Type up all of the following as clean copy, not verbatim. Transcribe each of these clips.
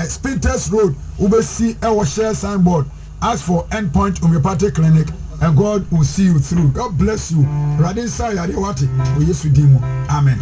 Spinters Road, Ubesi, our share signboard. Ask for Endpoint Homeopathic Clinic, and God will see you through. God bless you. Radin Saya Dewati, we yes with him. Amen.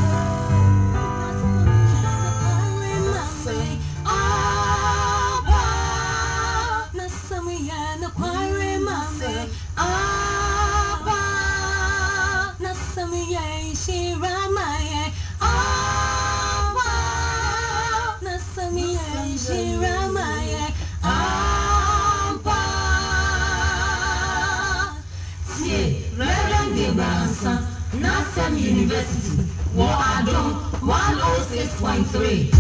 Nassam University, Wadom 106.3.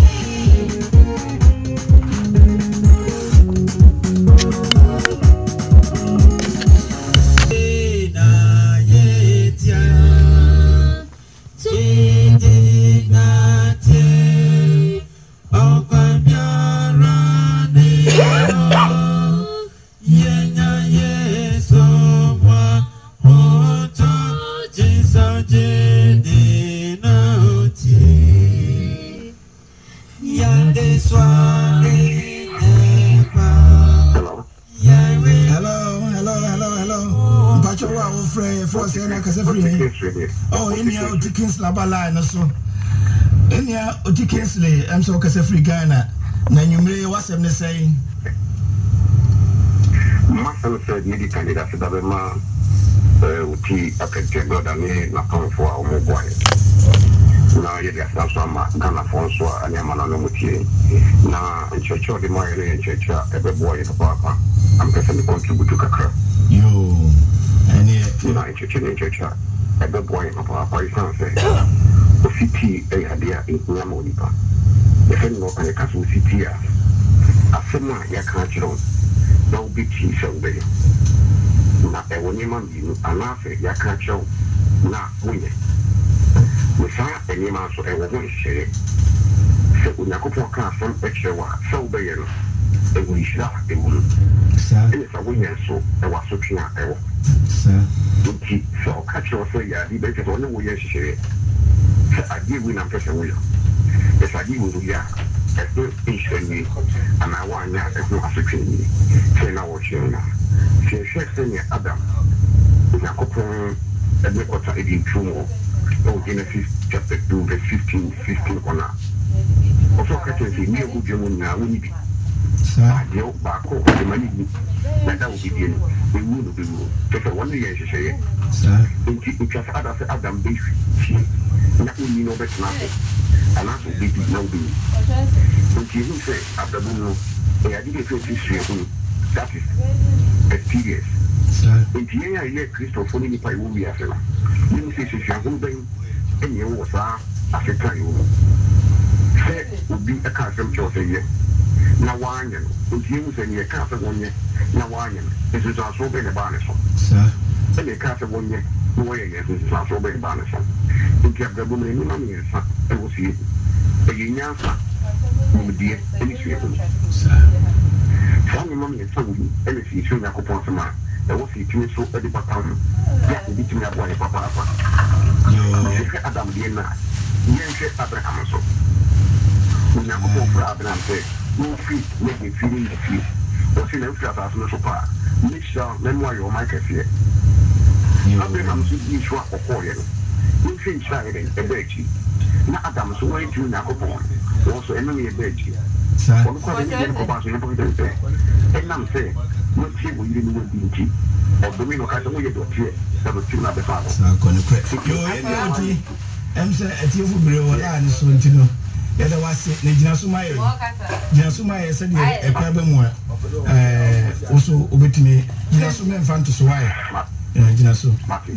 Oh, in here, Dickens Labala, and so. In here, Dickens, I'm so free Ghana. Then you may what's him saying? Master said, you can get after the man. Uti akatego dani na konfo a omogwaye na yedi asasama kana fonso anyama na mutie na nchecho de moyele nchecha ebeboye papa am pesa ni contribute kakra yo ani na nchecha ebeboye papa isanse o city e hadia nyama onipa efen no kan kaso city a afema ya kan chiro na obi ti sembe na ewonima mbinu anafe ya kacho na munye musa enima so ewo ho hye se unyakopo ka asem echewa se ubeye no ewu hira ewu sa sa wonye so ewa so twia ewo sa nti so kacho so ya di be ke so ne wo ye hye se adi wi na pese wo ya se adi wo ya eto isheni ana wanya eto asotweni se na wo hye Senior Adam, Nakopon, and Nekota Edin Trumo, Genesis chapter 2, verse 15, 16 on that. Also, Catherine, near Ujamuna, we need Yo, Bako, the money that will begin. We will be ruled. Just a 1 year, she said, it just Adam beef. Not only know better nothing, and also be no be. But you say, after Bruno, I didn't feel this. That is experience. If you are here, Christopher, if I will be a fella, you say, if you are moving, and you was a time, say, would be a custom choice here. Now, one, if you say you're a custom 1 year, now one, this is also been a bonus. And a custom 1 year, no way, this is also been a bonus. You kept the woman in money, and will see it. A young dear, any Some money is so and if you should not upon some man, there was a few so at the bottom. Yes, the beating up one papa. Adam Diana, Yankee Abraham so. When I go for Abraham, say, no feet, make me feeling the feet. Or see them flat as no super. Make sure, then why your mic is here. Abraham should be short or foreign. You think shining a veggie. Now Adam so way to Nakopon. Also, enemy a veggie. And I'm saying, what she will you do with BG or the window cut away to a chair that was too much. I'm saying, at you for real, and so to know. The other was Jinasumai. Jinasumai said a problem more. Also, obey me, Jinasuman fan to swire. Jinasu.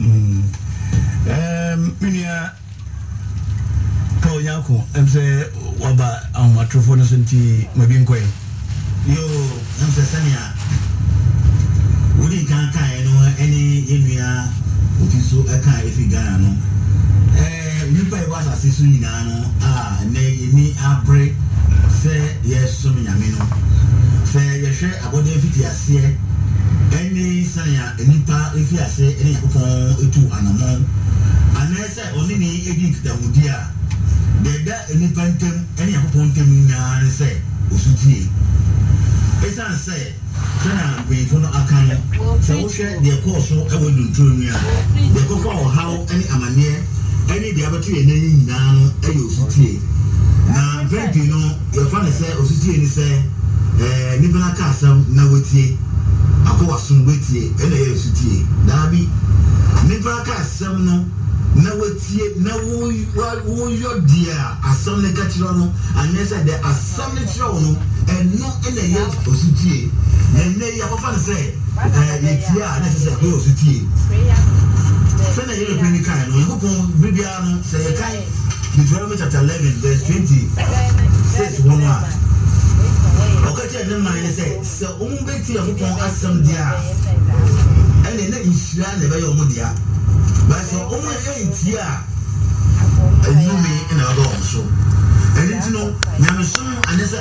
Minia. Paul Yako, I'm saying, Waba, on my trophonus and tea, maybe in Quay. Yo, I'm saying, would you can't know any area which is so a kind if you got no? You pay what I see soon, me a break, say, yes, so many amino. Say, you share about the 50 years here. Any sanya, any part if you say any upon 2 and a month. And I say, only need a dick that would dear. Deda any pantem any appointed me and say tie esan say kana mpanyinfo no aka no sɛ wohwɛ deɛ kɔɔ so ɛwɔ dontoro mu a deɛ kɔfa ɔhaw ne amanneɛ ɛne deɛ abɛto yɛ n'ani nyinaa no ɛyɛ osutie na mpɛnpii no yɛfa ne sɛ osutie ne sɛ nipa no aka asɛm na watie akɔ wasom watie ɛna ɛyɛ osutie daabi nipa aka asɛm no na watie na woyɔ deɛ asɛm ne ka kyerɛ no anyɛ sɛ deɛ asɛm ne kyerɛ wo no ɛno ɛna ɛyɛ osutie na ɛnɛ yi akɔfa ne sɛ yɛtie a na ɛsɛ sɛ ɛyɛ osutie sɛnɛ yɛrɛ pɛ ni kan no yɛkɔpɔn biribiara no sɛ yɛkan Deuteronomy chapter 11 verse 26 wɔn a ɔka kyerɛ ne man ne sɛ ɔmo bɛtie yɛkɔpɔn asɛm deɛ a ɛna ɛna nhyira na ɛbɛyɛ ɔmo deɛ bɛsɛ ɔmo ɛntie a ɛnumi ɛna ɛbɛ ɔmo so ɛno nti no nyamesom anyɛ sɛ